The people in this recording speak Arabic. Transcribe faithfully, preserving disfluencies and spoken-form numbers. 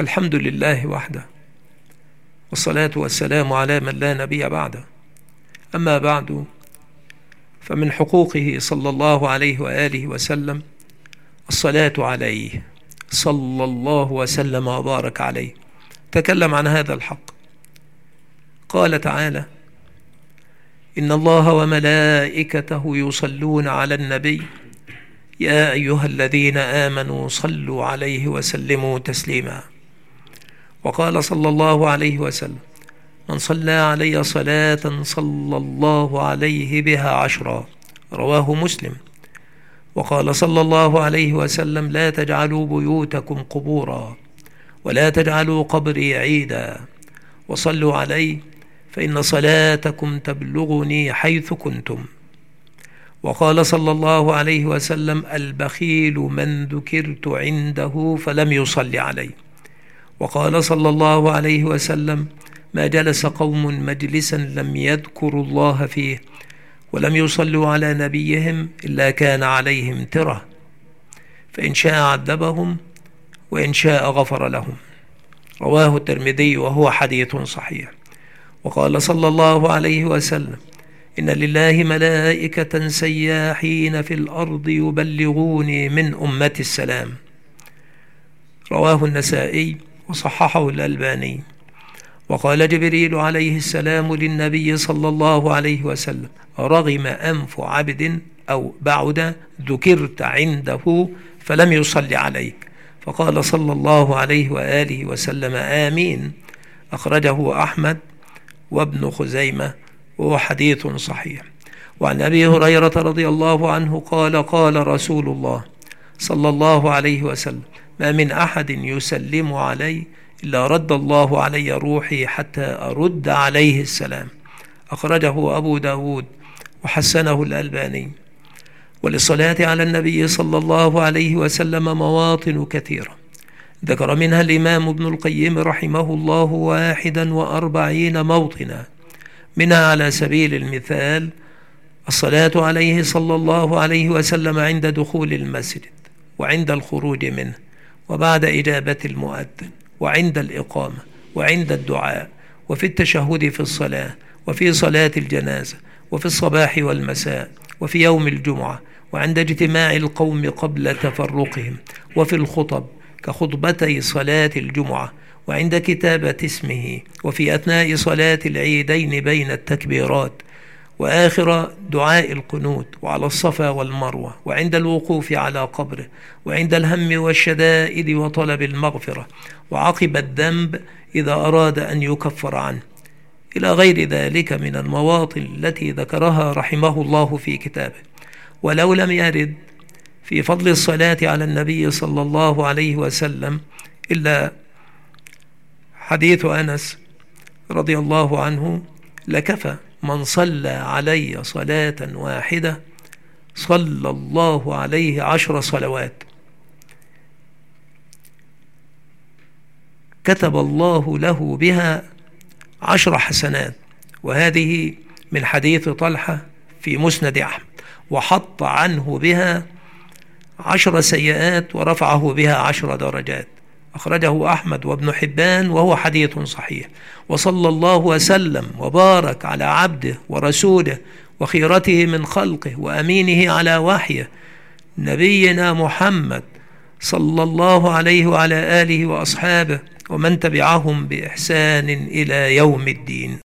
الحمد لله وحده، والصلاة والسلام على من لا نبي بعده. أما بعد، فمن حقوقه صلى الله عليه وآله وسلم الصلاة عليه صلى الله وسلم وبارك عليه. تكلم عن هذا الحق، قال تعالى: إن الله وملائكته يصلون على النبي يا أيها الذين آمنوا صلوا عليه وسلموا تسليما. وقال صلى الله عليه وسلم: من صلى علي صلاة صلى الله عليه بها عشرا، رواه مسلم. وقال صلى الله عليه وسلم: لا تجعلوا بيوتكم قبورا ولا تجعلوا قبري عيدا، وصلوا علي فإن صلاتكم تبلغني حيث كنتم. وقال صلى الله عليه وسلم: البخيل من ذكرت عنده فلم يصلي علي. وقال صلى الله عليه وسلم: ما جلس قوم مجلسا لم يذكروا الله فيه ولم يصلوا على نبيهم إلا كان عليهم ترة، فإن شاء عذبهم وإن شاء غفر لهم. رواه الترمذي وهو حديث صحيح. وقال صلى الله عليه وسلم: إن لله ملائكة سياحين في الأرض يبلغوني من أمة السلام. رواه النسائي وصححه الألباني. وقال جبريل عليه السلام للنبي صلى الله عليه وسلم: رغم أنف عبد أو بعد ذكرت عنده فلم يصلي عليك، فقال صلى الله عليه وآله وسلم: آمين. أخرجه أحمد وابن خزيمة وهو حديث صحيح. وعن أبي هريرة رضي الله عنه قال: قال رسول الله صلى الله عليه وسلم: ما من أحد يسلم علي إلا رد الله علي روحي حتى أرد عليه السلام. أخرجه أبو داود وحسنه الألباني. وللصلاة على النبي صلى الله عليه وسلم مواطن كثيرة، ذكر منها الإمام ابن القيم رحمه الله واحدا وأربعين موطنا. منها على سبيل المثال الصلاة عليه صلى الله عليه وسلم عند دخول المسجد، وعند الخروج منه، وبعد إجابة المؤذن، وعند الإقامة، وعند الدعاء، وفي التشهد في الصلاة، وفي صلاة الجنازة، وفي الصباح والمساء، وفي يوم الجمعة، وعند اجتماع القوم قبل تفرقهم، وفي الخطب كخطبتي صلاة الجمعة، وعند كتابة اسمه، وفي أثناء صلاة العيدين بين التكبيرات، وآخر دعاء القنوت، وعلى الصفا والمروة، وعند الوقوف على قبره، وعند الهم والشدائد وطلب المغفرة، وعقب الذنب إذا أراد أن يكفر عنه، إلى غير ذلك من المواطن التي ذكرها رحمه الله في كتابه. ولو لم يرد في فضل الصلاة على النبي صلى الله عليه وسلم إلا حديث أنس رضي الله عنه لكفى: من صلى علي صلاة واحدة صلى الله عليه عشر صلوات، كتب الله له بها عشر حسنات. وهذه من حديث طلحة في مسند أحمد. وحط عنه بها عشر سيئات ورفعه بها عشر درجات. أخرجه أحمد وابن حبان وهو حديث صحيح. وصلى الله وسلم وبارك على عبده ورسوله وخيرته من خلقه وأمينه على وحيه نبينا محمد صلى الله عليه وعلى آله وأصحابه ومن تبعهم بإحسان إلى يوم الدين.